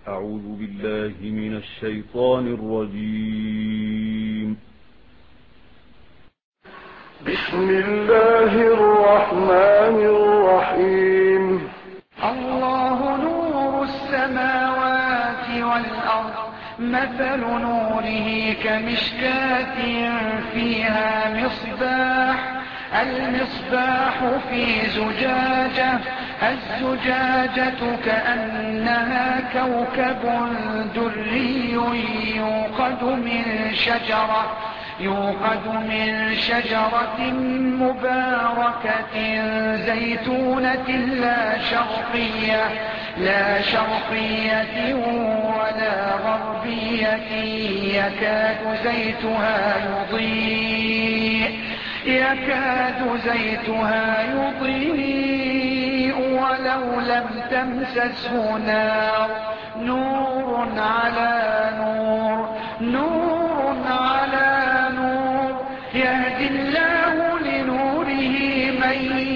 أعوذ بالله من الشيطان الرجيم. بسم الله الرحمن الرحيم. الله نور السماوات والأرض، مثل نوره كمشكاة فيها مصباح، المصباح في زجاجة، الزجاجة كأنها كوكب دري يوقد من شجرة مباركة زيتونة لا شرقية ولا غربية، يكاد زيتها يضيء ولو لم تمسسه نار، نور على نور، يهدي الله لنوره من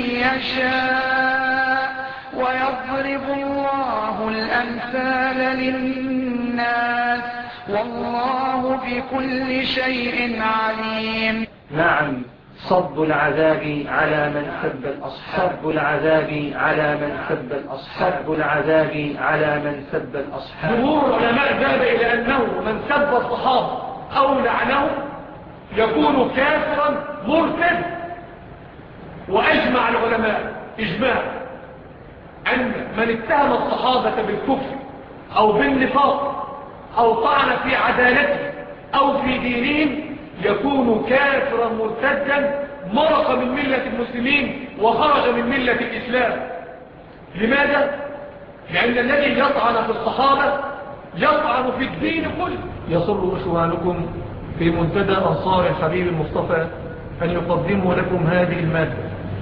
يشاء، ويضرب الله الأمثال للناس، والله بكل شيء عليم. نعم، صب العذاب على من سب الأصحاب، صب العذاب على من سب الأصحاب، صب العذاب على من سب الأصحاب. جمهور العلماء ذهب إلى أنه من سب الصحابة أو لعنهم يكون كافرا مرتد، وأجمع العلماء إجماع أن من اتهم الصحابة بالكفر أو بالنفاق أو طعن في عدالته أو في دينهم يكون كافرا مرتدا، مرق من ملة المسلمين وخرج من ملة الإسلام. لماذا؟ لأن الذي يطعن في الصحابة يطعن في الدين كله. يسر إخوانكم في منتدى أنصار الحبيب المصطفى أن يقدموا لكم هذه المادة.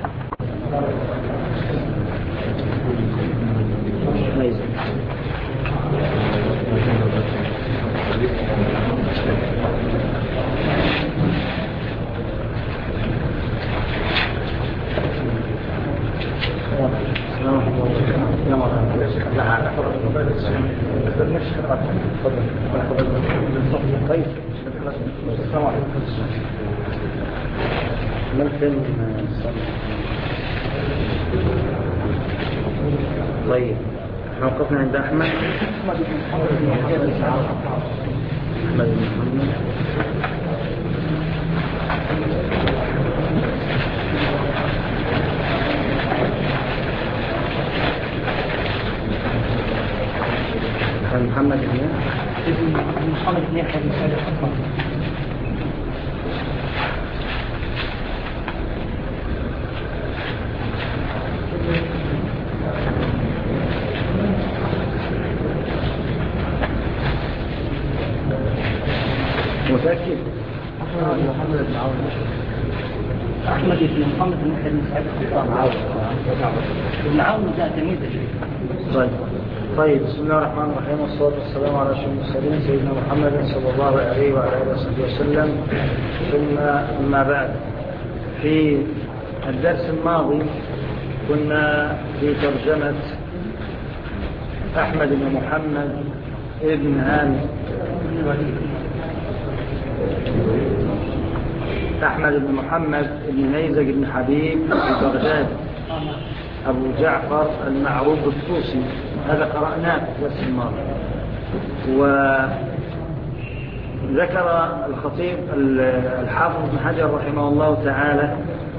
طيب، احنا وقفنا عند أحمد بن محمد بن يحيى بن سعيد الحكمي. متأكد؟ محمد بن عون، أحمد بن محمد بن يحيى بن سعيد الحكمي. ابن عون ده تلميذه. طيب، بسم الله الرحمن الرحيم، والصلاة والسلام على أشرف المرسلين سيدنا محمد صلى الله عليه وعلى آله وصحبه وسلم. ثم أما بعد، في الدرس الماضي كنا في ترجمة أحمد بن محمد ابن هاني، أحمد بن محمد بن نيزك بن حبيب في بغداد، أبو جعفر المعروف الطوسي. هذا قرأناه في الدرس الماضي. وذكر الخطيب الحافظ بن حجر رحمه الله تعالى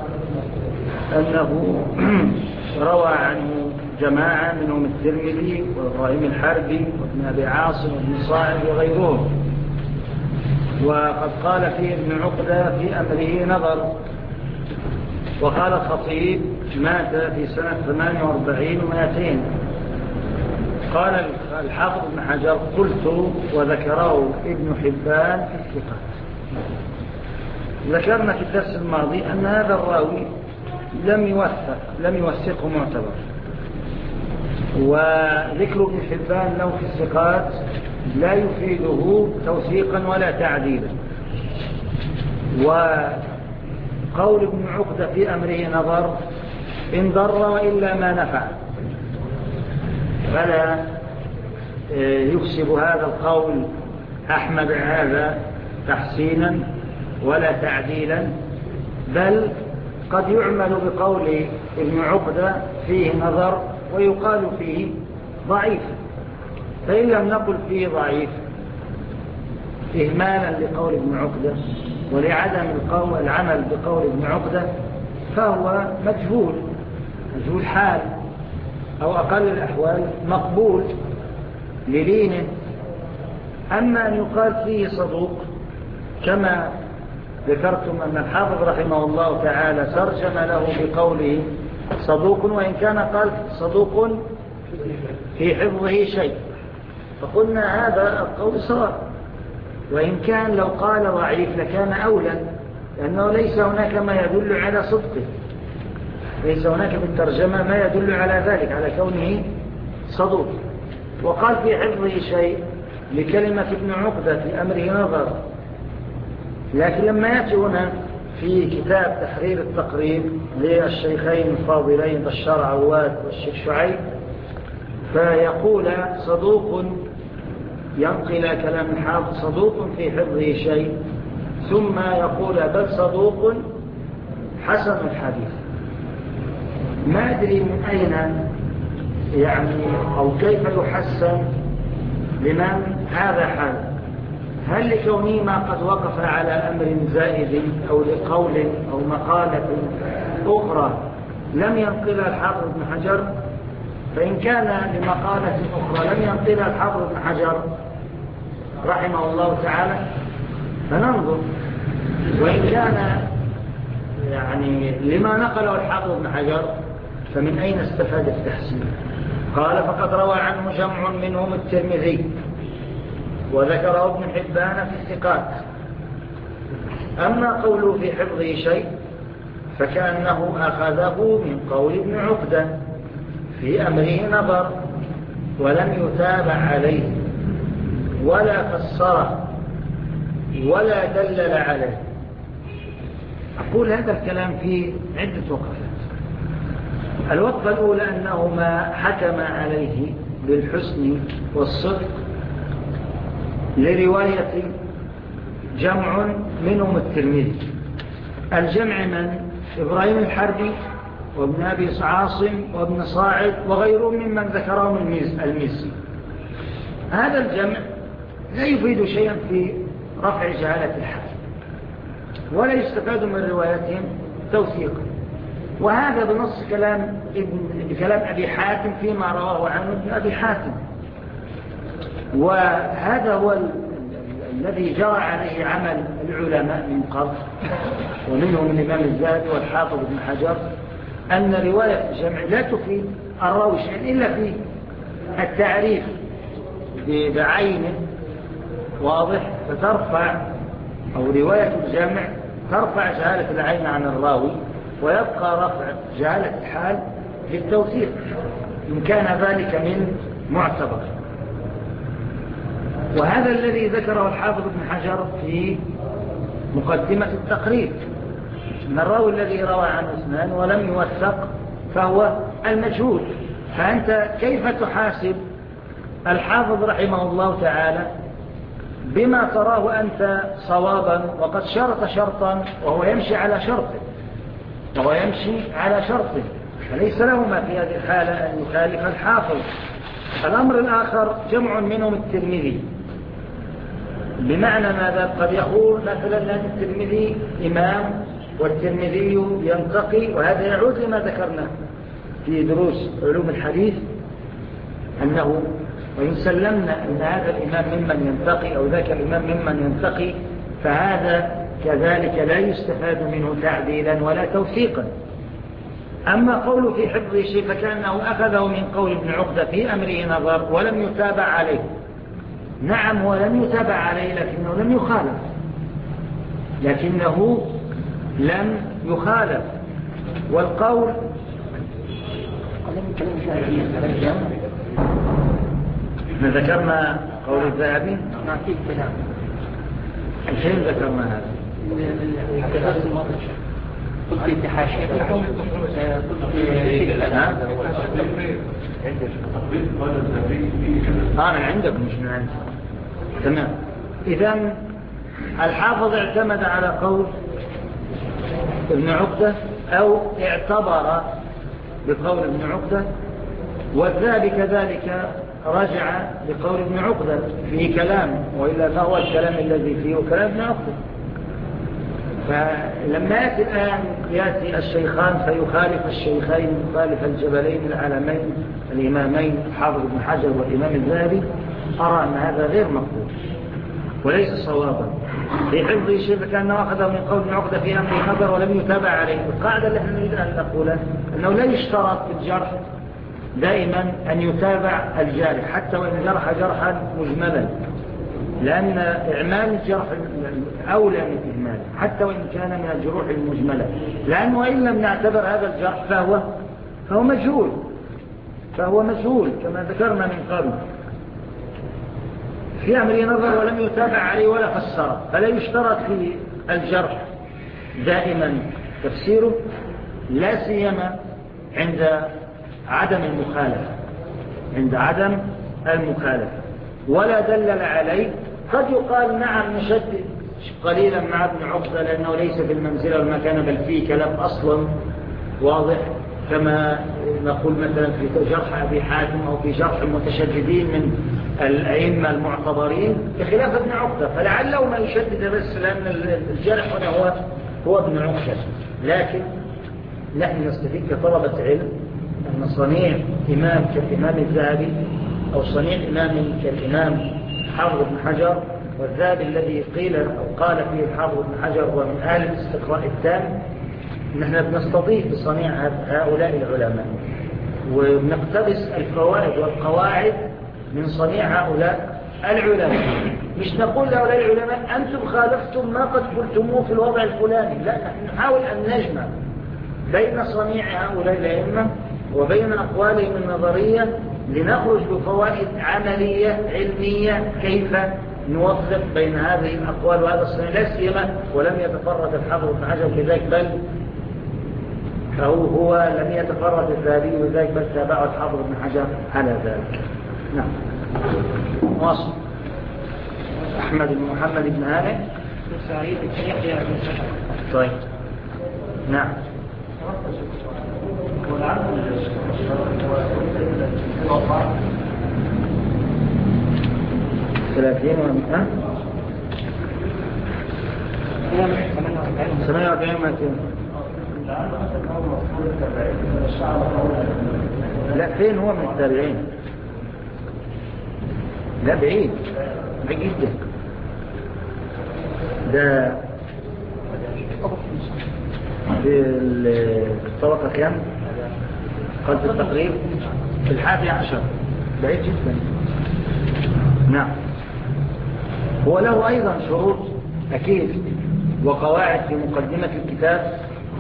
أنه روى عنه جماعة منهم الترمذي وإبراهيم الحربي وابن أبي عاصم وابن صاعد وغيرهم. وقد قال فيه ابن عقدة في أمره نظر. وقال الخطيب مات في سنة 48 و200. قال الحافظ بن حجر قلت وذكره ابن حبان في الثقات. ذكرنا في الدرس الماضي أن هذا الراوي لم يوثقه معتبر، وذكر ابن حبان له في الثقات لا يفيده توثيقا ولا تعديلا. وقول ابن عقدة في أمره نظر إن ضر وإلا ما نفع، فلا يكسب هذا القول أحمد هذا تحسينا ولا تعديلا، بل قد يعمل بقول ابن عقدة فيه نظر ويقال فيه ضعيف. فإن لم نقل فيه ضعيف إهمالا لقول ابن عقدة ولعدم العمل بقول ابن عقدة، فهو مجهول حال، أو أقل الأحوال مقبول لدينه. أما أن يقال فيه صدوق كما ذكرتم أن الحافظ رحمه الله تعالى ترجم له بقوله صدوق، وإن كان قال صدوق في حفظه شيء، فقلنا هذا القول صواب، وإن كان لو قال ضعيف لكان أولى، لأنه ليس هناك ما يدل على صدقه، ليس هناك في الترجمة ما يدل على ذلك، على كونه صدوق. وقال في حفظه شيء لكلمة ابن عقدة في أمره نظر، لكن لما يأتي هنا في كتاب تحرير التقريب للشيخين الفاضلين بشار عواد والشيخ شعيب، فيقول صدوق ينقل كلام الحافظ صدوق في حفظه شيء، ثم يقول بل صدوق حسن الحديث. ما أدري من أين يعني أو كيف يحسن لمن هذا حال، هل لكونه ما قد وقف على أمر زائد أو لقول أو مقالة أخرى لم ينقلها الحافظ ابن حجر؟ فإن كان لمقالة أخرى لم ينقلها الحافظ ابن حجر رحمه الله تعالى فننظر، وإن كان يعني لما نقله الحافظ ابن حجر فمن أين استفاد التحسين؟ قال فقد روى عنه جمع منهم الترمذي وذكره ابن حبان في الثقات. أما قوله في حفظه شيء فكأنه أخذه من قول ابن عقدة في أمره نظر ولم يتابع عليه ولا فسره ولا دلل عليه. أقول هذا الكلام فيه عدة وقفات. الوقفة الأولى أنه ما حكم عليه بالحسن والصدق لرواية جمع منهم الترمذي. الجمع من إبراهيم الحربي وابن أبي عاصم وابن صاعد وغيرهم ممن ذكرهم المزي. هذا الجمع لا يفيد شيئا في رفع جهالة الحال ولا يستفاد من روايتهم توثيقا، وهذا بنص كلام أبي حاتم فيما رواه عنه ابن أبي حاتم، وهذا هو الذي جرى عليه عمل العلماء من قبل ومنهم الإمام الزاهد والحافظ ابن حجر، أن رواية الجمع لا تفيد الراوي شيئا إلا في التعريف بعينه واضح، فترفع أو رواية الجمع ترفع جهالة العين عن الراوي ويبقى رفع جهالة الحال للتوثيق إن كان ذلك من معتبر. وهذا الذي ذكره الحافظ ابن حجر في مقدمة التقريب، أن الراوي الذي روى عن اثنان ولم يوثق فهو المجهول. فأنت كيف تحاسب الحافظ رحمه الله تعالى بما تراه أنت صوابا وقد شرط شرطا وهو يمشي على شرطه فليس له ما في هذه الحالة أن يخالف الحافظ. الأمر الآخر جمع منهم الترمذي، بمعنى ماذا؟ قد يقول مثلا أن الترمذي إمام والترمذي ينتقي، وهذا يعود لما ذكرنا في دروس علوم الحديث أنه وإن سلمنا أن هذا الإمام ممن ينتقي أو ذاك الإمام ممن ينتقي فهذا كذلك لا يستفاد منه تعديلا ولا توثيقا. أما قوله في حفظه شيء فكأنه أخذه من قول ابن عقدة في أمره نظر ولم يتابع عليه. نعم ولم يتابع عليه لكنه لم يخالف. والقول احنا ذكرنا قول الذهبي الحين ذكرنا هذا قلت في حاشية من عندك مش من عندك. تمام. إذن الحافظ اعتمد على قول ابن عقدة أو اعتبر بقول ابن عقدة، والذهبي كذلك رجع بقول ابن عقدة في كلام، وإلا فهو الكلام الذي فيه كلام ابن عقدة. فلما يأتي الآن يأتي الشيخان فيخالف الشيخين، يخالف الجبلين العالمين الإمامين حافظ ابن حجر والإمام الذهبي، أرى أن هذا غير مقبول وليس صوابا. في حفظه شبه كأنه أخذه من قول ابن عقدة في أمر نظر ولم يتابع عليه. القاعدة التي نريد أن نقولها أنه لا يشترط في الجرح دائما أن يتابع الجارح حتى وإن جرح جرحا مجملا، لأن إعمال الجرح أولى من إهماله حتى وإن كان من الجروح المجملة، لأنه وإن لم نعتبر هذا الجرح فهو مجهول كما ذكرنا من قبل في أمر نظر ولم يتابع عليه ولا فسره. فلا يشترط في الجرح دائما تفسيره، لا سيما عند عدم المخالفة ولا دلل عليه. قد يقال نعم نشدد قليلا مع ابن عقدة لأنه ليس في المنزلة والمكان بل فيه كلام أصلا واضح، كما نقول مثلا في جرح أبي حاتم أو في جرح المتشددين من الأئمة المعتبرين بخلاف ابن عقدة، فلعله ما يشدد بس لأن الجرح هنا هو ابن عقدة. لكن نحن نستفيد كطلبة علم أن صنيع إمام كالإمام الذهبي أو صنيع إمام كالإمام حافظ بن حجر، والذهبي الذي قيل أو قال فيه الحافظ بن حجر ومن أهل الاستقراء التام، نحن بنستضيف بصنيع هؤلاء العلماء ونقتبس الفوائد والقواعد من صنيع هؤلاء العلماء. مش نقول لهؤلاء العلماء أنتم خالفتم ما قد قلتموه في الوضع الفلاني، لا، نحن نحاول أن نجمع بين صنيع هؤلاء الأئمة وبين أقوالهم النظرية لنخرج بفوائد عملية علمية كيف نوفق بين هذه الأقوال وهذا الصنيع، لا سيما ولم يتفرد الحافظ بن حجر بذلك، بل هو لم يتفرد الذهبي بذلك بل تابعه الحافظ بن حجر على ذلك. نعم. واصل. أحمد بن محمد بن هانئ. طيب. نعم. ثلاثين ومئة 48 ومئتين. لا، فين هو من التابعين؟ لا، بعيد جدا. ده في الطبقة كام؟ قلت التقريب في 11، بعيد جدا. نعم. هو له أيضا شروط أكيد وقواعد في مقدمة الكتاب،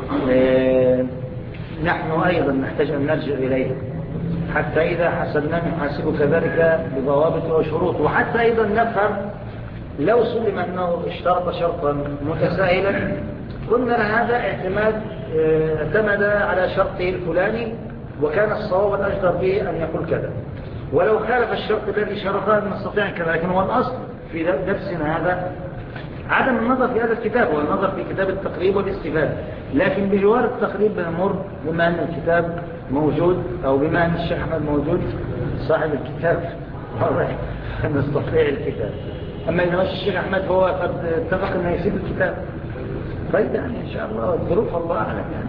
نحن أيضا نحتاج أن نرجع إليها حتى إذا حسبنا نحاسب كذلك بضوابط وشروط، وحتى أيضا نفهم لو سلم أنه اشترط شرطا متسائلا قلنا هذا اعتمد على شرطه الفلاني وكان الصواب الأجدر به أن يقول كذا، ولو خالف الشرط الذي شرطه نستطيع كذا. لكن هو الأصل في درسنا هذا عدم النظر في هذا الكتاب والنظر في كتاب التقريب والاستفادة، لكن بجوار التقريب بنمر بما أن الكتاب موجود أو بما أن الشيخ أحمد موجود صاحب الكتاب واضح أن نستطيع الكتاب. أما إذا ماشي الشيخ أحمد فهو قد اتفق أنه يسيب الكتاب، طيب يعني إن شاء الله الظروف الله أعلم يعني.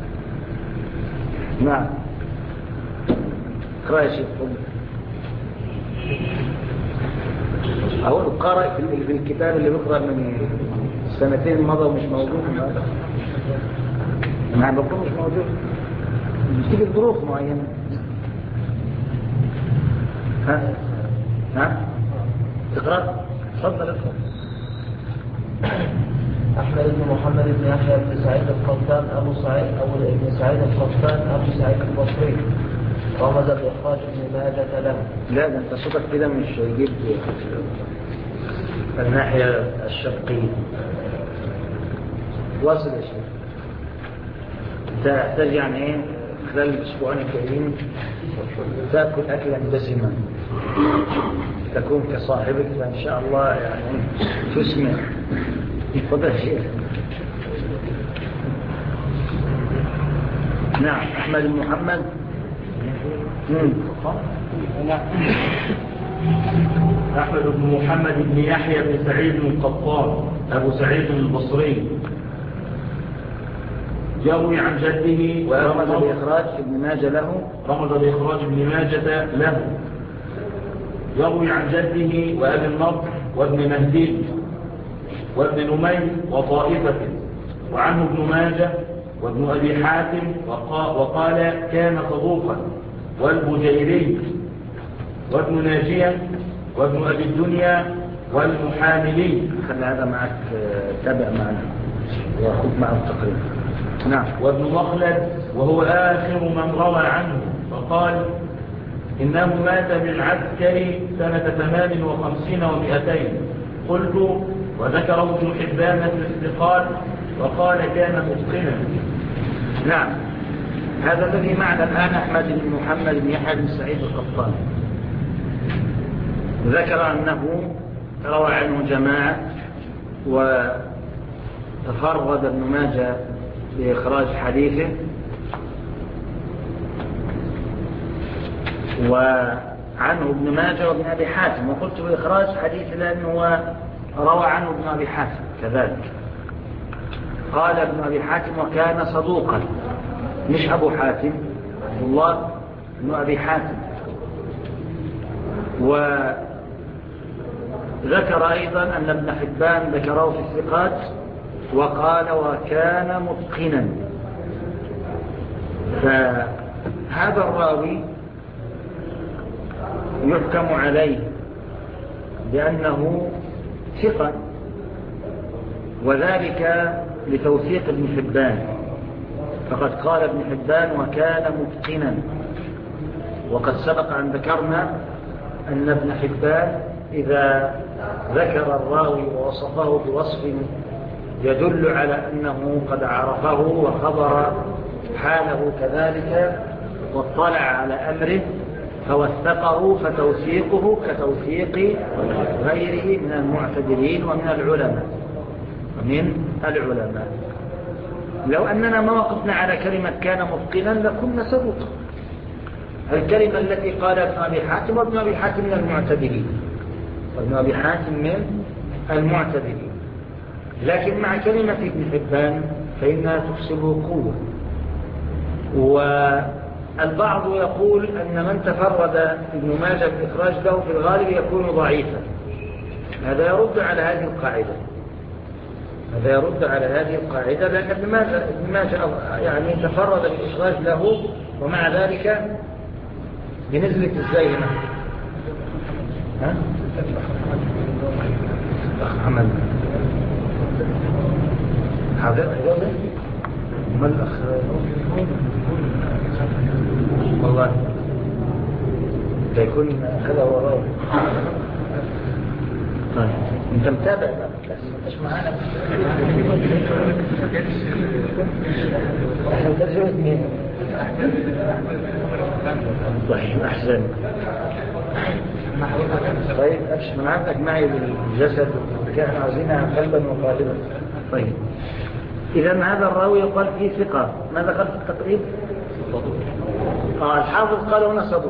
نعم. اقرأ يا شيخ. أهو القارئ في الكتاب اللي بيقرأ من السنتين مضى ومش موجود هذا، أنا بقول مش موجود، بتيجي الظروف معينة. ها تقرأ؟ تفضل اقرأ. أحمد بن محمد بن يحيى بن سعيد القطان أبو سعيد بن سعيد القطان أبو سعيد البصري، رمز بإخراج ابن ماجة له. لا، ده انت صوتك كده مش هيجيب الناحية الشرقية. واصل يا شيخ. تحتاج يعني إيه خلال الأسبوعين الجايين تأكل أكلا دسما تكون كصاحبك، فإن شاء الله يعني تسمع. تفضل شيخ. نعم. أحمد بن محمد. أحمد بن محمد بن يحيى بن سعيد القطان أبو سعيد البصري، يروي عن جده ورمز بإخراج ابن ماجه له. رمز بإخراج ابن ماجة له. يروي عن جده وأبي النضر وابن مهدي وابن نمير وطائفة، وعنه ابن ماجه وابن أبي حاتم وقال كان صدوقا، والبجيري وابن ناجية وابن أبي الدنيا والمحاملي. خلي هذا معك تابع معنا وخذ معه التقريب. نعم. وابن مخلد وهو آخر من روى عنه، فقال إنه مات بالعسكر سنة 58 و200. قلت وذكره ابن حبان في الاستقال وقال كان متقنا. نعم. هذا الذي معنا الآن أحمد بن محمد بن يحيى بن سعيد القطان، ذكر أنه روى عنه جماعة وتفرد ابن ماجه بإخراج حديثه، وعنه ابن ماجه وابن أبي حاتم، وقلت بإخراج حديثه لأنه روى عنه ابن أبي حاتم كذلك. قال ابن أبي حاتم وكان صدوقا، مش أبو حاتم الله، ابن أبي حاتم. وذكر أيضا أن ابن حبان ذكره في الثقات وقال وكان متقنا. فهذا الراوي يحكم عليه بأنه ثقة، وذلك لتوثيق ابن حبان، فقد قال ابن حبان وكان متقنا. وقد سبق أن ذكرنا أن ابن حبان إذا ذكر الراوي ووصفه بوصف يدل على أنه قد عرفه وخبر حاله كذلك واطلع على أمره فوثقه، فتوثيقه كتوثيق غيره من المعتدلين ومن العلماء. لو أننا ما وقفنا على كلمة كان متقنا لكنا صدوقا. الكلمة التي قالها ابن أبي حاتم، وابن أبي حاتم من المعتدلين، وابن أبي حاتم من المعتدلين، لكن مع كلمة ابن حبان فإنها تكسبه قوة. والبعض يقول أن من تفرد ابن ماجه بالإخراج له في الغالب يكون ضعيفا. هذا يرد على هذه القاعدة، لأن ابن ماجه يعني تفرد بالإخراج له، ومع ذلك بنزلة ازاي هنا؟ ها؟ أخ محمد هذا ما الأخ والله يكون هذا هو الرأي. طيب انت متابع مش معانا احنا ترجمة مين؟ طيب احسن. طيب ابشر من عندك معي بالجسد كان عاوزينها قلبا وقالبا. طيب اذا هذا الراوي يقال فيه ثقة. ماذا قال في التقريب؟ الحافظ قال هنا صدوق،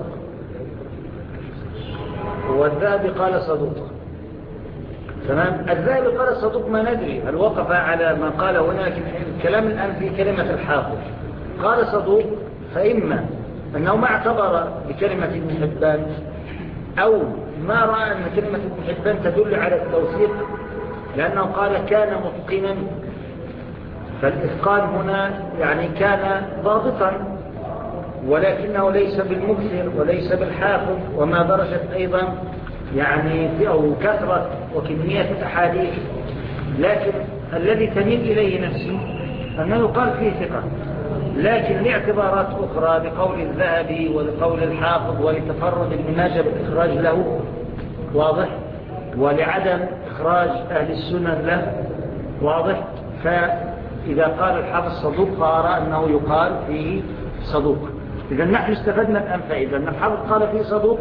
والذهبي قال صدوق. تمام. الذهبي قال الصدوق ما ندري هل وقف على ما قال هنا، لكن الكلام الآن في كلمة الحافظ. قال صدوق، فإما أنه ما اعتبر بكلمة ابن حبان، أو ما رأى أن كلمة ابن حبان تدل على التوثيق، لأنه قال كان متقنا، فالإتقان هنا يعني كان ضابطا، ولكنه ليس بالمكثر وليس بالحافظ، وما درجت أيضا يعني أو كثرة وكمية الأحاديث. لكن الذي تميل إليه نفسي أنه يقال فيه ثقة، لكن لاعتبارات أخرى بقول الذهبي ولقول الحافظ ولتفرد ابن ماجه بالإخراج له، واضح، ولعدم إخراج أهل السنن له، واضح. إذا قال الحافظ صدوق فأرى أنه يقال فيه صدوق. إذا نحن استفدنا الآن فائدة أن الحافظ قال فيه صدوق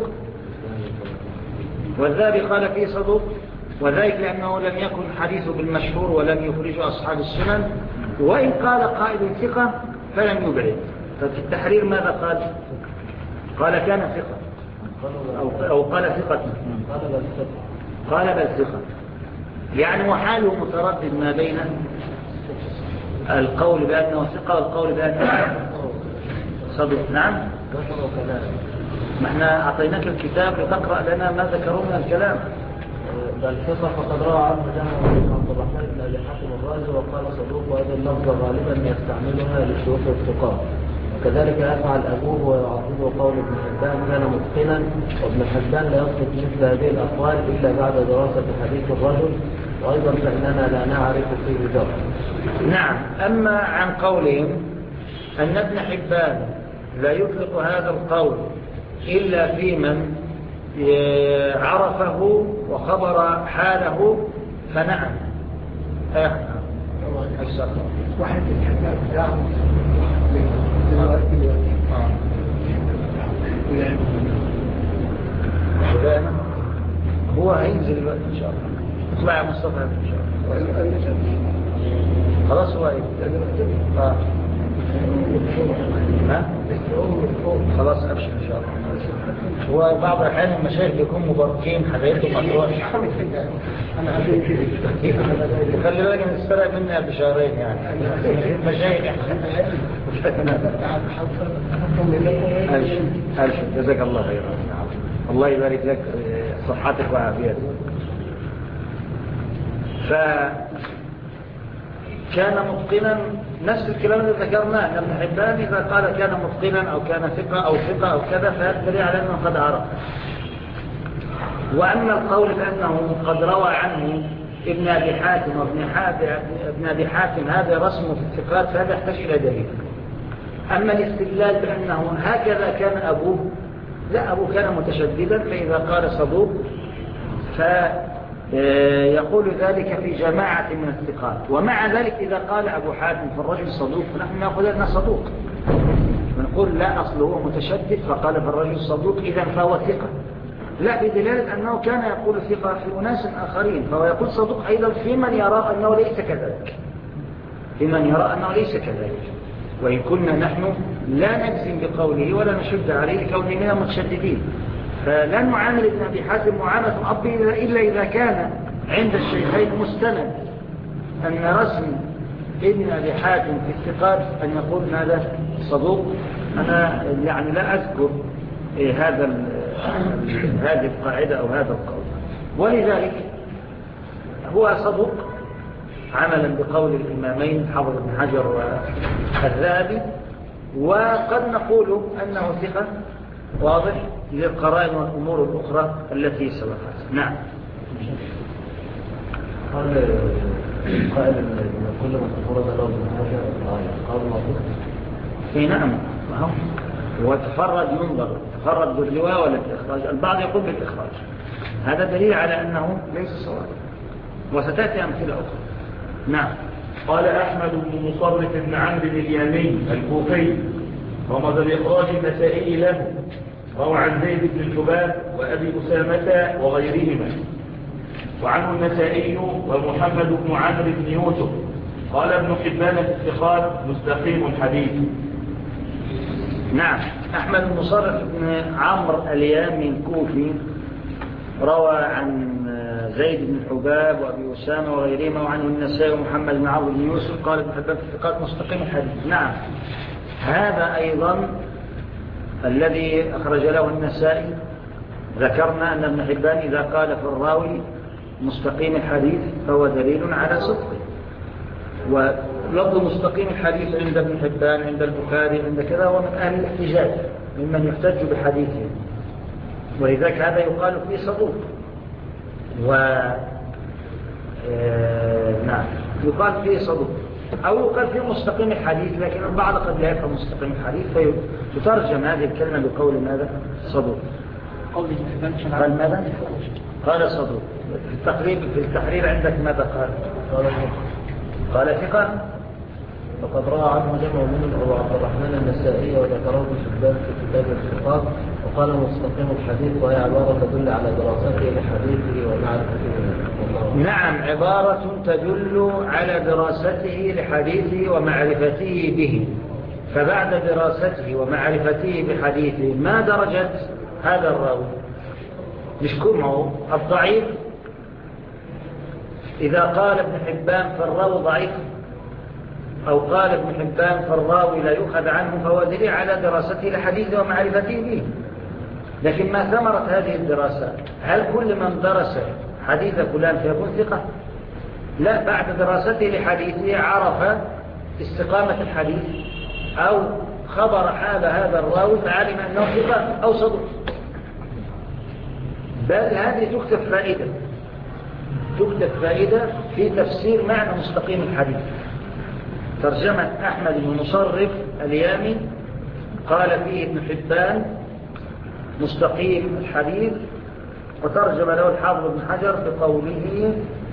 والذهبي قال فيه صدوق، وذلك لأنه لم يكن حديثه بالمشهور ولم يخرجه أصحاب السنن، وإن قال قائل ثقة فلم يبعد. ففي التحرير ماذا قال؟ قال كان ثقة أو قال ثقة، قال بل ثقة، يعني وحاله متردد ما بين القول بأنه ثقة والقول بأنه صدوق. نعم، ما احنا أعطيناك الكتاب لتقرأ لنا ما ذكروا من الكلام. بل ثقة فقد روى عنه جمع من عبد الرحمن بن أبي حاتم الرازي وقال صدوق، وهذه اللفظة غالبا يستعملها لشيوخ الثقات. وكذلك يفعل أبوه ويعظمه قول ابن حبان كان متقنا، وابن حبان لا يصدق مثل هذه الأقوال إلا بعد دراسة حديث الرجل، وأيضا فإننا لا نعرف فيه جرح. نعم. أما عن قولهم أن ابن حبان لا يطلق هذا القول إلا في من عرفه وخبر حاله فنعم. واحد يعرف هو هينزل الوقت إن شاء الله. اطلع يا مصطفى إن شاء الله. خلاص هو خلاص أبشر إن شاء الله. هو بعض الأحيان المشايخ بيكون مباركين حبايبهم مطروح. خلي بالك ان السرق منها بشهرين يعني مشايخ. جزاك الله خيرا. الله يبارك لك صحتك وعافيتك. فكان متقنا نفس الكلام اللي ذكرناه ان ابن حبان اذا قال كان متقنا او كان ثقه او ثقه او كذا فيدل على انه قد عرف. واما القول بانه قد روى عنه ابن ابي حاتم ابن ابي حاتم هذا رسمه في الثقات فهذا يحتاج الى دليل. اما الاستدلال بانه هكذا كان ابوه، لا، ابوه كان متشددا فاذا قال صدوق فيقول ذلك في جماعه من الثقات. ومع ذلك اذا قال ابو حاتم فالرجل صدوق فنحن نقول انه صدوق، نقول لا، اصله هو متشدد فقال فالرجل صدوق اذا فهو ثقه، لا، بدلالة أنه كان يقول ثقة في أناس آخرين، فهو يقول صدوق أيضا في من يرى أنه ليس كذلك، في من يرى أنه ليس كذلك. وإن كنا نحن لا نجزم بقوله ولا نشد عليه كونه من المتشددين، فلا نعامل ابن أبي حاتم معاملة الأب إلا إذا كان عند الشيخين مستند أن رسم ابن أبي حاتم في الثقات أن يقول هذا صدوق. أنا يعني لا أذكر هذه القاعدة أو هذا القول، ولذلك هو صدوق عملا بقول الإمامين حافظ بن حجر والذهبي، وقد نقول أنه ثقة واضح للقرائن والأمور الأخرى التي سبقت. نعم. قال قائل أن كل من تفرد له ابن حجر قال مطلوب. نعم، وتفرد ينظر تفرد بالرواية ولا بالإخراج. البعض يقول بالإخراج، هذا دليل على أنه ليس صواب، وستأتي أمثلة أخرى. نعم. قال أحمد بن مصرف بن عمرو اليامي الكوفي رمز بإخراج النسائي له، روى عن زيد بن الحباب وأبي أسامة وغيرهما، وعنه النسائي ومحمد بن عمرو بن يوسف. قال ابن حبان في الثقات مستقيم الحديث. نعم. أحمد بن مصرف بن عمرو اليامي الكوفي روى عن زيد بن الحباب وأبي أسامة وغيرهما، وعنه النسائي ومحمد بن عمرو بن يوسف. قال ابن حبان في الثقات مستقيم الحديث. نعم. هذا أيضا الذي أخرج له النسائي ذكرنا أن ابن حبان إذا قال في الراوي مستقيم الحديث فهو دليل على صدقه. ولفظ مستقيم الحديث عند ابن حبان عند البخاري عند كذا هو من أهل الاحتجاج، ممن يحتج بحديثه، ولذلك هذا يقال فيه صدوق. نعم، يقال فيه صدوق أو يقال فيه مستقيم الحديث، لكن البعض قد لا يفهم مستقيم الحديث فتترجم هذه الكلمة بقول ماذا؟ صدوق. قال ماذا؟ قال صدوق. في التحرير عندك ماذا قال؟ قال ثقة. فقد روى عنه جمع منهم أبو عبد الرحمن النسائي وذكره ابن حبان في كتاب الثقات، وقال مستقيم الحديث، وهي عبارة تدل على دراسته لحديثه ومعرفته به. نعم، عبارة تدل على دراسته لحديثه ومعرفته به. فبعد دراسته ومعرفته بحديثه ما درجة هذا الراوي؟ نشكمه الضعيف. إذا قال ابن حبان فالراوي ضعيف أو قال ابن حبان فالراوي لا يؤخذ عنه، فهو دليل على دراسته لحديثه ومعرفته به. لكن ما ثمرة هذه الدراسة؟ هل كل من درس حديث فلان فيكون ثقة؟ لا، بعد دراسته لحديثه عرف استقامة الحديث أو خبر حال هذا الراوي فعلم أنه ثقة أو صدوق. بل هذه تكتب فائدة في تفسير معنى مستقيم الحديث. ترجمة أحمد بن مصرف اليامي قال فيه ابن حبان مستقيم الحديث، وترجم له الحافظ ابن حجر في قوله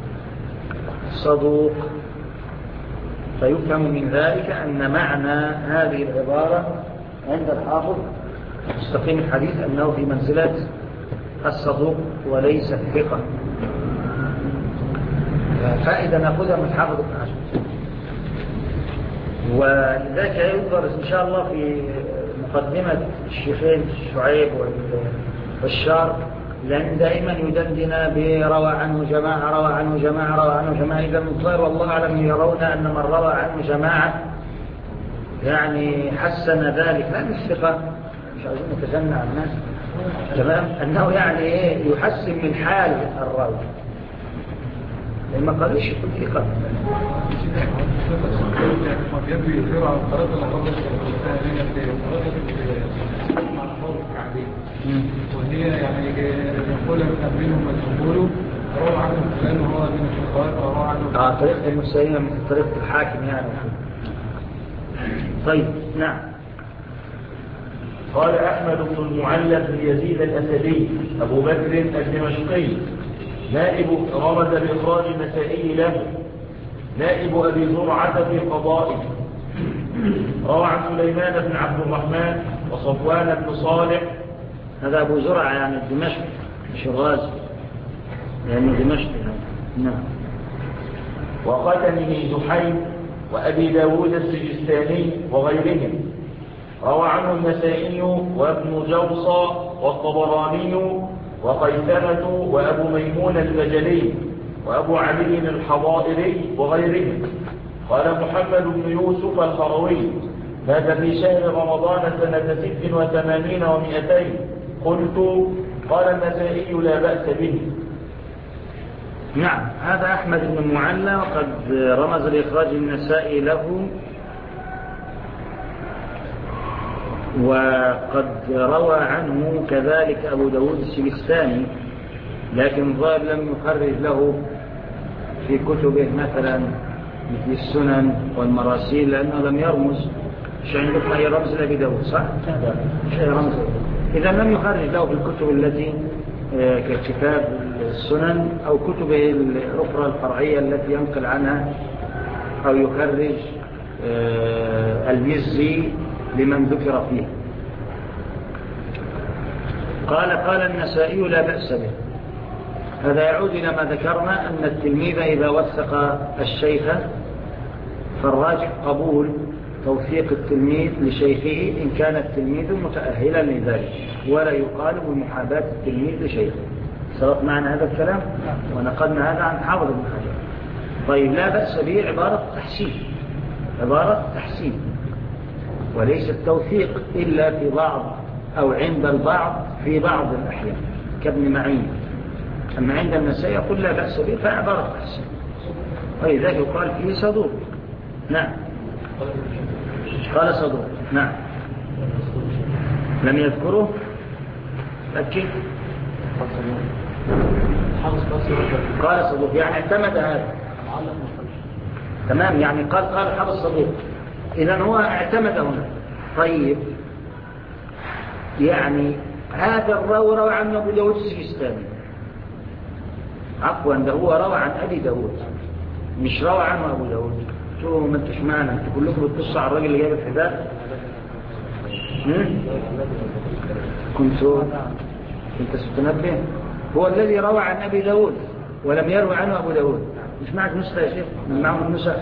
صدوق. فيفهم من ذلك أن معنى هذه العبارة عند الحافظ مستقيم الحديث أنه في منزلة الصدوق وليس الثقة. فائدة نأخذها من الحافظ ابن حجر. ولذلك يذكر إن شاء الله في مقدمة الشيخين شعيب والشار، لأن دائما يدندنا بروى عنه جماعة روى عنه جماعة روى عنه جماعة. إذا المطير والله أعلم يرون أن من روى عنه جماعة يعني حسن ذلك، لا مش ثقة، مش عايزين نتجنع الناس، تمام، أنه يعني يحسن من حال الراوي لما قالش يكون ثقة. وهي يعني يقول منهم يقولوا روى عنه فلان وهو من الثقات وروى عنه طريقة المسيئة مثل طريقة الحاكم يعني. طيب نعم. قال أحمد بن المعلى بن يزيد الأسدي أبو بكر الدمشقي نائب رمز بإخراج النسائي له، نائب أبي زرعة في قضائه. روى عن سليمان بن عبد الرحمن وصفوان بن صالح. هذا أبو زرعة يعني الدمشق مش الغازي، يعني دمشق يعني. نعم. وختمه زحيم وأبي داود السجستاني وغيرهم. روى عنه النسائي وابن جوصى والطبراني وقيثمة وأبو ميمون البجلي وأبو علي الحضائري وغيرهم. قال محمد بن يوسف الخروي مات في شهر رمضان سنة 86 و200. قلت قال النسائي لا بأس به. نعم، هذا أحمد بن المعلى وقد رمز لإخراج النسائي له، وقد روى عنه كذلك أبو داود السجستاني، لكن الظاهر لم يخرج له في كتبه مثلا مثل السنن والمراسيل، لأنه لم يرمز. مش عندكم أي رمز لأبي داود صح؟ مش أي رمز. إذا لم يخرج له في الكتب التي ككتاب السنن أو كتبه الأخرى الفرعية التي ينقل عنها، أو يخرج المزي لمن ذكر فيه. قال النسائي لا بأس به. هذا يعود إلى ما ذكرنا أن التلميذ إذا وثق الشيخ فالراجح قبول توثيق التلميذ لشيخه إن كان التلميذ متأهلا لذلك، ولا يقال بمحاباة التلميذ لشيخه. سبق معنا هذا الكلام ونقلنا هذا عن حافظ ابن حجر. طيب لا بأس به عبارة تحسين وليس التوثيق إلا في بعض أو عند البعض في بعض الأحيان كابن معين. أما عند النسائي يقول لا بأس به فعبارة تحسين، ولذلك يقال فيه صدوق. نعم، قال صدوق. نعم، لم يذكره لكن قال صدوق يعني اعتمد هذا. تمام، يعني قال حفظ صدوق، إذن هو اعتمد هنا. طيب يعني هذا الراوي روى عن أبو داود السجستاني، عفوا ده هو روى عن أبي داود مش روى عنه أبو داود. شو ما انتش معنا، انتوا كلكم بتبصوا على الراجل اللي جايب الحذاء. كنت ستنبه. هو الذي روى عن أبي داود ولم يروي عنه أبو داود. مش معك نسخة يا شيخ؟ من معهم النسخ؟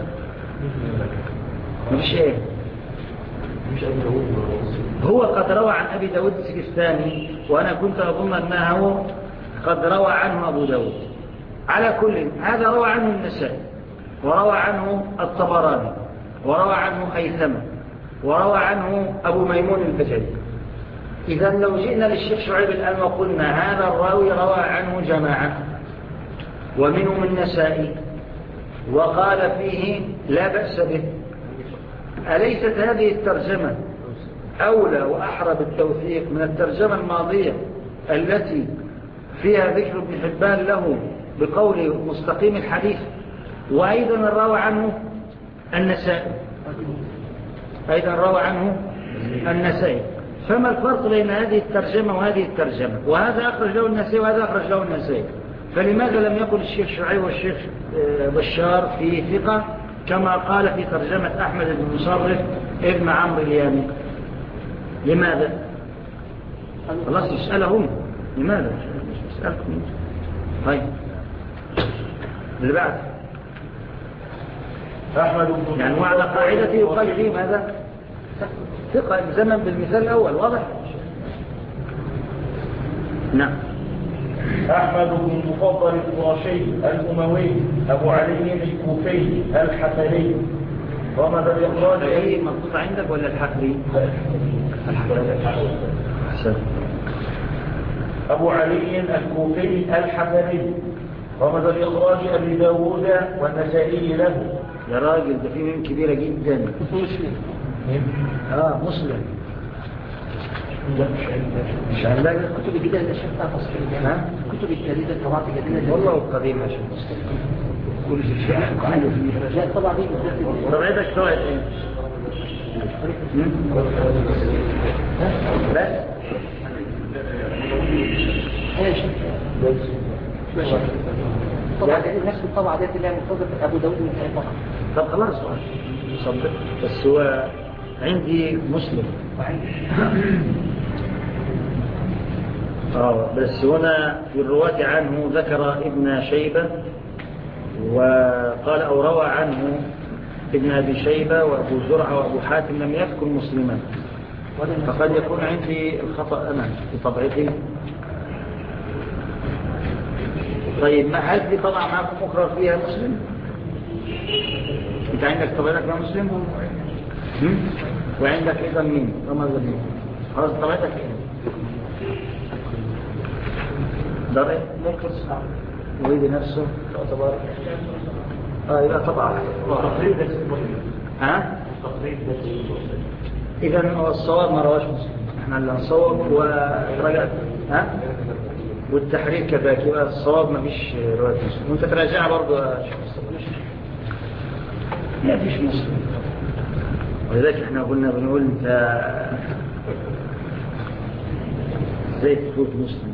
مش ايه؟ مش أبي داود. هو قد روى عن أبي داود السجستاني، وأنا كنت أظن أنه قد روى عنه أبو داود. على كل هذا روى عنه النسائي، وروى عنه الطبراني، وروى عنه أيثم، وروى عنه أبو ميمون البجلي. إذا لو جئنا للشيخ شعيب الآن وقلنا هذا الراوي روى عنه جماعة ومنهم النسائي وقال فيه لا بأس به، أليست هذه الترجمة أولى وأحرى بالتوثيق من الترجمة الماضية التي فيها ذكر ابن حبان له بقول مستقيم الحديث، وأيضا روى عنه النسائي، فما الفرق بين هذه الترجمة وهذه الترجمة؟ وهذا أخرج له النسائي وهذا أخرج له النسائي، فلماذا لم يقل الشيخ شعيب والشيخ بشار في ثقة كما قال في ترجمة أحمد بن مصرف ابن عمرو اليامي؟ لماذا؟ خلاص يسألهم لماذا؟ يسألكم. طيب اللي بعد أحمد يعني وعلى قاعدته يقال فيه ماذا؟ ثقة زمن بالمثال الأول واضح؟ نعم. أحمد بن المفضل القرشي الأموي أبو علي الكوفي الحفري رمز بإخراج أي مضبوط عندك ولا الحفري؟ أحسن. أبو علي الكوفي الحفري رمز بإخراج أبي داود والنسائي له. يا راجل ده فيه ميم كبيرة جدا. مسلم. مش عندك الكتب الجديدة اللي شفتها تصحيح الكتب الجديدة الطبعات الجديدة والله القديمة شو كل شيء لا طبعا دي طبعتك شوية ايه؟ بس طبعا نفس الطبعة ديت اللي هي مرتبطة أبو داود من ساعتها. طب خلاص صدق، بس هو عندي مسلم. بس هنا في الرواة عنه ذكر ابن شيبة وقال أو روى عنه ابن أبي شيبة وأبو زرعة وأبو حاتم، لم يذكر مسلما، فقد يكون عندي الخطأ أنا في طبعتي. طيب ما هل في طبعا معكم أخرى فيها مسلم؟ أنت عندك طبعتك فيها مسلم؟ وعندك أيضا مين؟ رمز مين؟ خلاص طبعتك إيه؟ درء مركز ويدي نفسه تبارك يبقى طبعا تقريب بس تقريب بس. إذا هو الصواب ما رواش مسلم، احنا اللي نصوب ورجعت والتحرير كذلك، يبقى الصواب ما فيش رواية مسلم، وانت تراجعها برضو ما فيش مسلم. ولذلك احنا قلنا بنقول انت ازاي تفوت مسلم؟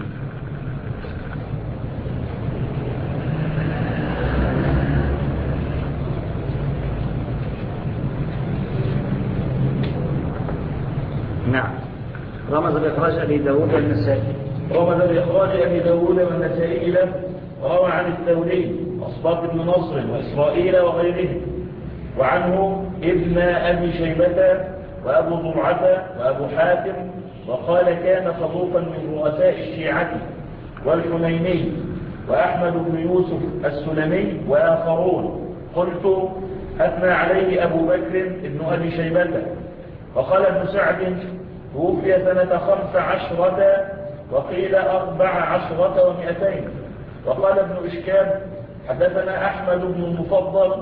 نعم. رمز بإخراج أبي داود والنسائي. رمز بإخراج أبي داود والنسائي له، وروى عن الثوري أصباط بن نصر وإسرائيل وغيرهم، وعنه ابن أبي شيبة وأبو زرعة وأبو حاتم، وقال كان صدوقا من رؤساء الشيعة والحنيني وأحمد بن يوسف السلمي وآخرون. قلت أثنى عليه أبو بكر ابن أبي شيبة. وقال ابن سعد توفي سنة 15 وقيل 14 و200. وقال ابن إشكاب حدثنا أحمد بن المفضل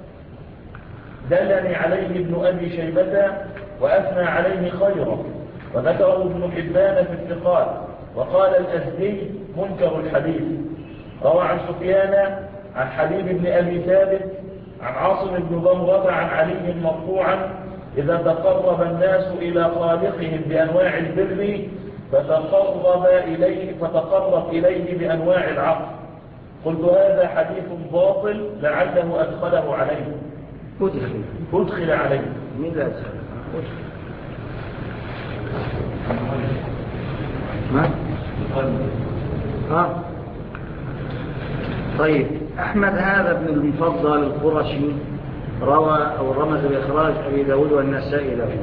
دلني عليه ابن أبي شيبة وأثنى عليه خيرا، وذكره ابن حبان في الثقات. وقال الأزدي منكر الحديث. روى عن سفيان عن حبيب بن أبي ثابت عن عاصم بن ضمرة عن علي مرفوعا إذا تقرب الناس إلى خالقهم بأنواع البر فتقرب إليه بأنواع العقل. قلت هذا حديث باطل لعله أدخله عليه. أدخل عليه. مين لا أدخل؟ طيب، أحمد هذا ابن المفضل القرشي روى أو رمز بإخراج أبي داود والنسائي له.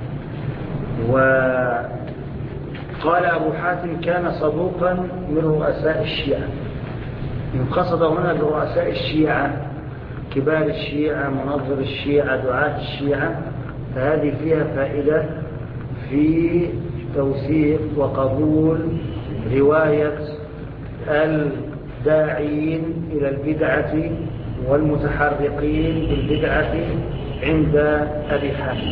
وقال أبو حاتم كان صدوقا من رؤساء الشيعة. يقصد هنا برؤساء الشيعة كبار الشيعة، منظر الشيعة، دعاة الشيعة. فهذه فيها فائدة في توثيق وقبول رواية الداعين إلى البدعة والمتحرقين بالبدعة عند أبي حاتم.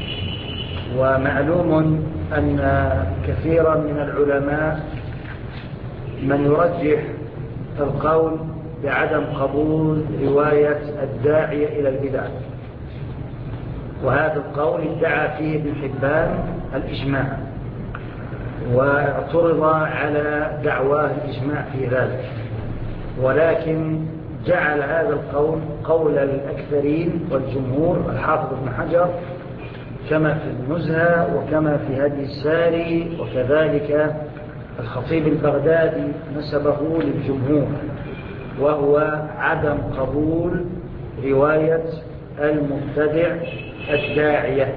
ومعلوم أن كثيرا من العلماء من يرجح القول بعدم قبول رواية الداعية إلى البدعة، وهذا القول ادعى فيه ابن حبان الإجماع، واعترض على دعواه الإجماع في ذلك، ولكن جعل هذا القول قول الأكثرين والجمهور. الحافظ ابن حجر كما في النزهة وكما في هدي الساري، وكذلك الخطيب البغدادي نسبه للجمهور، وهو عدم قبول رواية المبتدع الداعية.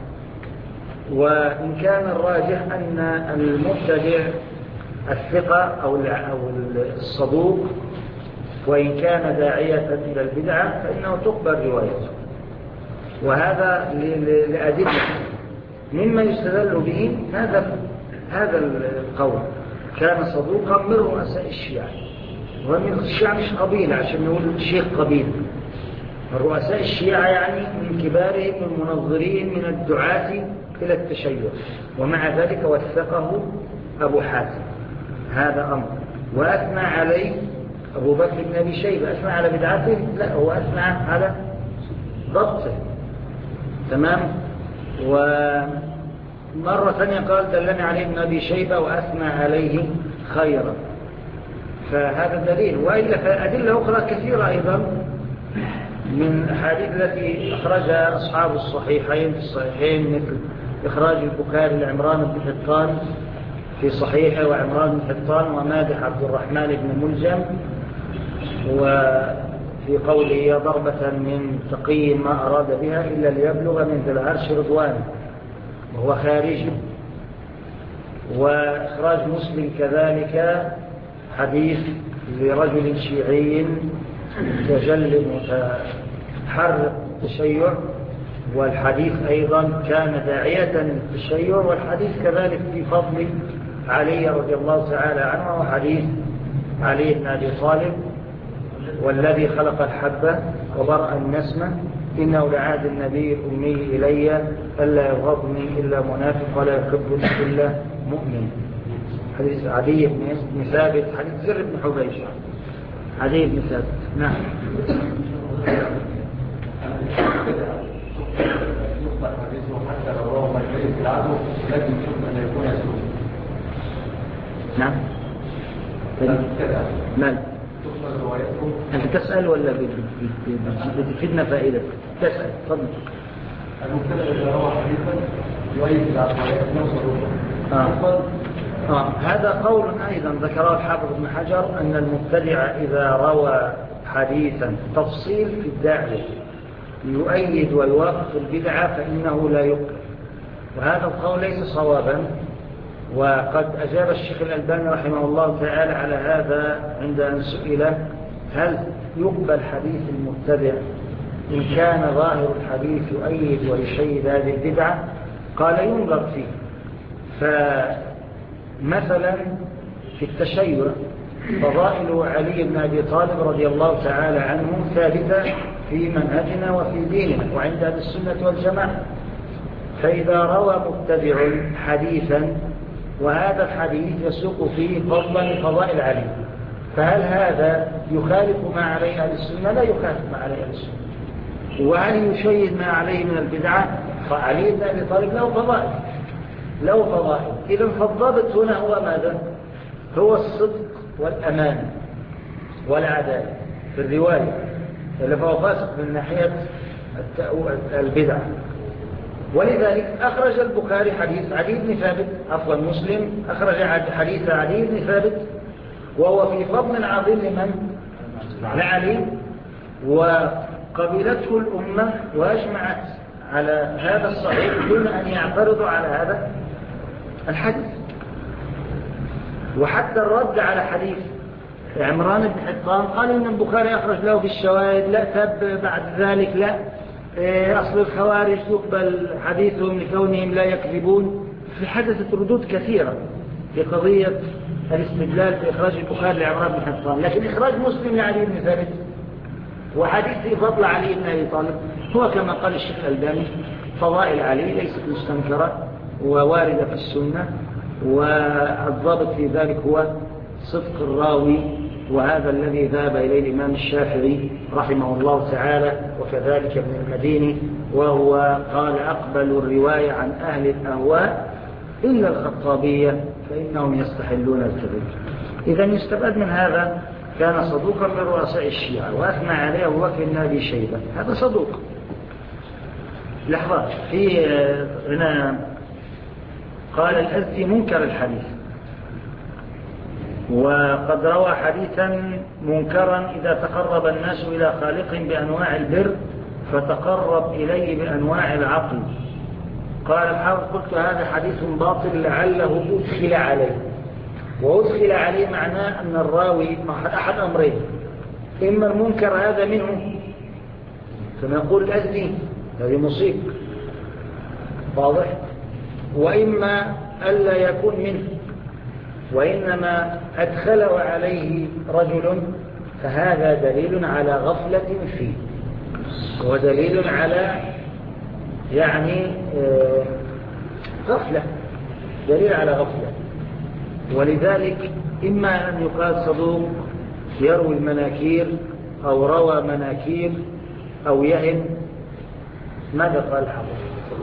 وإن كان الراجح أن المبتدع الثقة أو الصدوق وإن كان داعية إلى البدعة فإنه تقبل روايته، وهذا لأدلة مما يستدل به هذا القول. كان صدوقا من رؤساء الشيعة، ومن الشيعة مش قبيلة عشان نقول شيخ قبيلة، من رؤساء الشيعة يعني من كبارهم المنظرين من الدعاة إلى التشيع، ومع ذلك وثقه أبو حاتم. هذا أمر. وأثنى عليه أبو بكر بن أبي شيبة. أثنى على بدعته؟ لا، هو أثنى على ضبطه. تمام. ومرة ثانية قال دلني عليه ابن أبي شيبة وأثنى عليه خيرا. فهذا دليل. وإلا فأدلة أخرى كثيرة أيضا من الأحاديث التي أخرجها أصحاب الصحيحين في الصحيحين، مثل إخراج البخاري لعمران بن حطان في صحيحه، وعمران بن حطان ومادح عبد الرحمن بن ملجم، وفي قوله ضربة من تقي ما أراد بها إلا ليبلغ من ذي العرش رضوانه، وهو خارجي. وإخراج مسلم كذلك حديث لرجل شيعي متجلد متحرك التشيع، والحديث أيضا كان داعية للتشيع، والحديث كذلك في فضل علي رضي الله تعالى عنه، وحديث علي بن أبي طالب والذي خلق الحبة وبرأ النسمة إنه لعهد النبي الأمي إلي ألا يبغضني إلا منافق ولا يحبني إلا مؤمن. حديث عدي بن ثابت، حديث زر بن حبيش، عدي بن ثابت. نعم. نعم. مال أنت تسأل ولا بتفيدنا فائدة؟ تسأل. تفضل. المبتدع إذا روى حديثا يؤيد العقائد هذا قول أيضا ذكره الحافظ ابن حجر، أن المبتدع إذا روى حديثا تفصيل في الداعية يؤيد ويوافق البدعة فإنه لا يقبل، وهذا القول ليس صوابا. وقد أجاب الشيخ الألباني رحمه الله تعالى على هذا عند أن سئل هل يقبل حديث المبتدع إن كان ظاهر الحديث يؤيد ويشيد هذه البدعة؟ قال ينظر فيه. فمثلا في التشيع فضائل علي بن أبي طالب رضي الله تعالى عنه ثابتة في منهجنا وفي ديننا وعند أهل السنة والجماعة. فإذا روى مبتدع حديثا وهذا الحديث يسوق فيه فضلا لفضائل علي، فهل هذا يخالف ما عليه أهل السنة؟ لا يخالف ما عليه أهل السنة. وهل يشيد ما عليه من البدعة؟ فعلي بن أبي طالب له فضائل، له فضائل. إذن فالضابط هنا هو ماذا؟ هو الصدق والأمان والعدالة في الرواية. إلا فهو فاسق من ناحية البدع. ولذلك أخرج البخاري حديث علي بن ثابت، عفوا مسلم أخرج حديث علي بن ثابت وهو في فضل عظيم لمن؟ لعلي، وقبلته الأمة وأجمعت على هذا الصحيح دون أن يعترضوا على هذا الحديث. وحتى الرد على حديث عمران بن حطان قال إن البخاري أخرج له بالشواهد، لا تب بعد ذلك لا، أصل الخوارج يقبل حديثهم لكونهم لا يكذبون. في حدثت ردود كثيرة في قضية الاستدلال بإخراج البخاري لعمران بن حطان، لكن إخراج مسلم لعلي بن ثابت وحديث في فضل علي بن أبي طالب هو كما قال الشيخ الألباني فضائل علي ليست مستنكرة وواردة في السنة، والضابط في ذلك هو صدق الراوي، وهذا الذي ذهب إليه الإمام الشافعي رحمه الله تعالى وكذلك ابن المديني، وهو قال أقبل الرواية عن أهل الأهواء إلا الخطابية فإنهم يستحلون الكذب. إذا يستفاد من هذا كان صدوقا من رؤساء الشيعة وأثنى عليه أبو بكر بن أبي شيبة، هذا صدوق. لحظة، في هنا قال الأزدي منكر الحديث، وقد روى حديثا منكرا إذا تقرب الناس إلى خالق بأنواع البر فتقرب إليه بأنواع العقل. قال الحافظ قلت هذا حديث باطل لعله أدخل عليه، وأدخل عليه معناه أن الراوي أحد أمرين، إما المنكر هذا منه كما يقول الأزدي هذه مصيب واضح، وإما ألا يكون منه وإنما أدخله عليه رجل، فهذا دليل على غفلة فيه، ودليل على يعني غفلة، دليل على غفلة. ولذلك إما أن يقال صدوق يروي المناكير أو روى مناكير أو يهم. ماذا قال الحافظ؟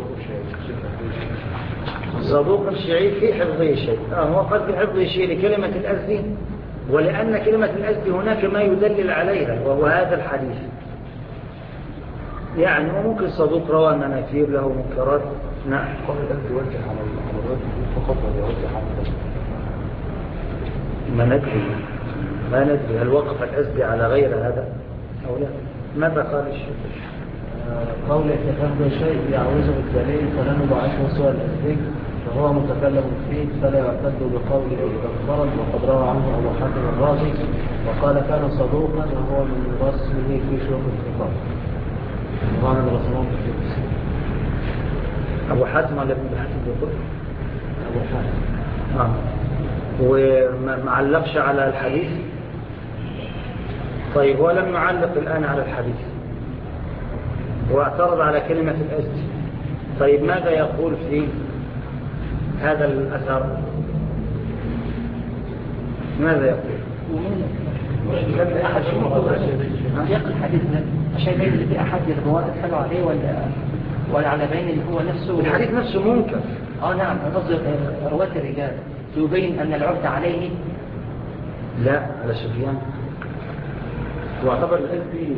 صدوق الشيعي في حفظه شيء، هو قد في حفظه شيء لكلمة الأزدي، ولأن كلمة الأزدي هناك ما يدلل عليها وهو هذا الحديث. يعني وممكن صدوق روى مناكير له منكرات. نعم. قول الأزدي وجه على الرجل فقط ولا يوجه على ما ندري هل وقف الأزدي على غير هذا أو لا. ماذا قال الشيخ؟ قول اتخاذ شيء يعوزه الدليل فلا نضعفه سوى الأزدي فهو متكلم فيه فلا يعتد بقوله إذا انفرد، وقد روى عنه أبو حاتم الرازي وقال كان صدوقا وهو من رسمه في شروط الخطاب. وعن الرسول أبو حاتم ولا ابن حاتم يقول؟ أبو حاتم. وما علقش على الحديث. طيب ولم يعلق الآن على الحديث واعترض على كلمة الأزدي. طيب ماذا يقول في هذا الأثر؟ ماذا يقول؟ لم أحد يقل الحديث عشان يبين اللي في أحد الرواة اتحلوا عليه ولا على بين اللي هو نفسه الحديث نفسه منكر. نعم، قصد رواة الرجال يبين أن العهد عليه لا على سفيان واعتبر الأزدي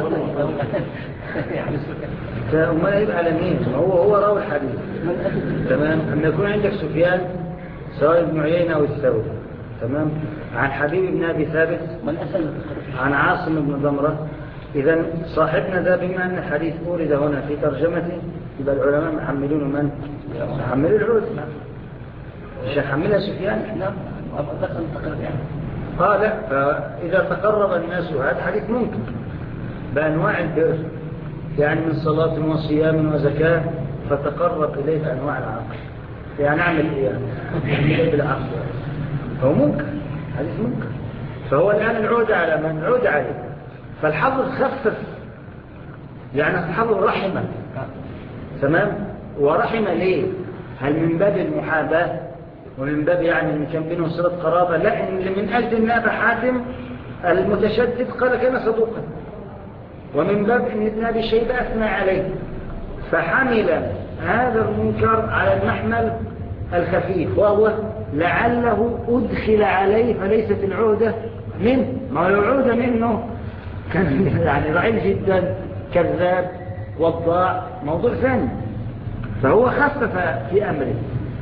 فما يبقى على مين؟ هو راوي الحديث تمام. أما يكون عندك سفيان سواء ابن عيينة أو الثوري تمام عن حبيب بن أبي ثابت عن عاصم بن ضمرة، إذا صاحبنا ذا بما أن الحديث أورد هنا في ترجمته يبقى العلماء محملون من؟ محمل العود مش يحملها سفيان. نعم أبدا تقرب يعني. لا، فإذا تقرب الناس هذا حديث ممكن بأنواع البر، يعني من صلاة وصيام وزكاة فتقرب إليه بأنواع العقل، يعني أعمل إيه يعني بالعقل، هو ممكن حديث ممكن. فهو الآن العود على من؟ العود عليه. فالحفظ خفف، يعني الحفظ رحمة تمام. ورحمة ليه؟ هل من باب المحاباة ومن باب يعني ان كان بينهم صلة قرابة؟ لا، إن من أجل أن أبا حاتم المتشدد قال كان صدوقا، ومن باب أن ابن أبي شيبة أثنى عليه، فحمل هذا المنكر على المحمل الخفيف وهو لعله أدخل عليه، فليست العودة منه. ما هو العودة منه كان يعني ضعيف جدا كذاب والضاع موضوع ثاني. فهو خفف في أمره،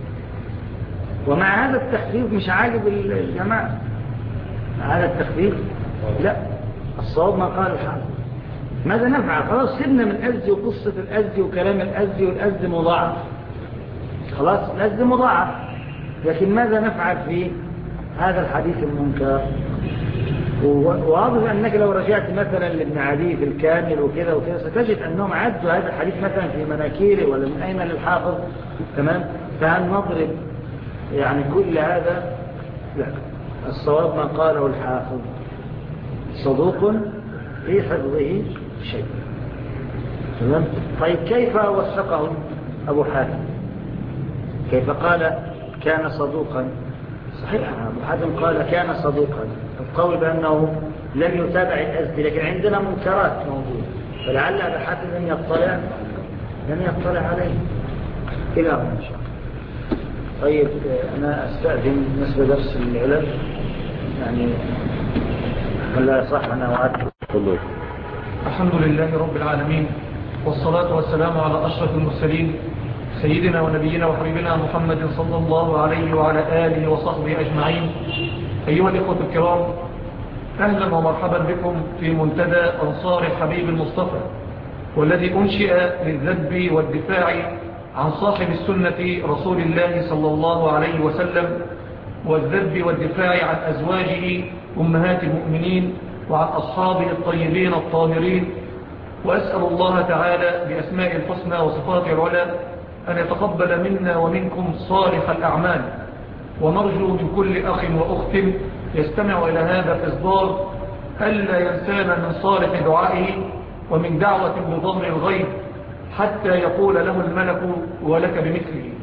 ومع هذا التخفيف مش عاجب الجماعة. مع هذا التخفيف لا، الصواب ما قال الحافظ. ماذا نفعل؟ خلاص سيبنا من الأزدي وقصة الأزدي وكلام الأزدي، والأزدي مضاعف، خلاص الأزدي مضاعف، لكن ماذا نفعل في هذا الحديث المنكر؟ وواضح أنك لو رجعت مثلا لابن عدي في الكامل وكذا وكذا ستجد أنهم عدوا هذا الحديث مثلا في مناكيره ولا من أين للحافظ. تمام؟ فهل نضرب يعني كل هذا؟ لا، الصواب ما قاله الحافظ، صدوق في حفظه شيء. تمام؟ طيب كيف وثقه أبو حاتم؟ كيف قال كان صدوقا؟ صحيح أبو حاتم قال كان صدوقا، القول بأنه لم يتابع الأزدي، لكن عندنا منكرات موجودة، فلعل أبو حاتم لم يطلع عليه إلى هنا إن شاء الله. طيب أنا أستأذن بالنسبة درس العلم، يعني ولا صح أنا وعدت. الحمد لله رب العالمين، والصلاة والسلام على أشرف المرسلين سيدنا ونبينا وحبيبنا محمد صلى الله عليه وعلى آله وصحبه أجمعين. أيها الإخوة الكرام، أهلا ومرحبا بكم في منتدى أنصار الحبيب المصطفى، والذي أنشئ للذب والدفاع عن صاحب السنة رسول الله صلى الله عليه وسلم، والذب والدفاع عن أزواجه أمهات المؤمنين وعن أصحابه الطيبين الطاهرين. وأسأل الله تعالى بأسماء الحسنى وصفاته العلى أن يتقبل منا ومنكم صالح الأعمال، ونرجو من كل أخ وأخت يستمع إلى هذا الإصدار ألا ينسانا من صالح دعائه ومن دعوة بظهر الغيب حتى يقول له الملك ولك بمثله.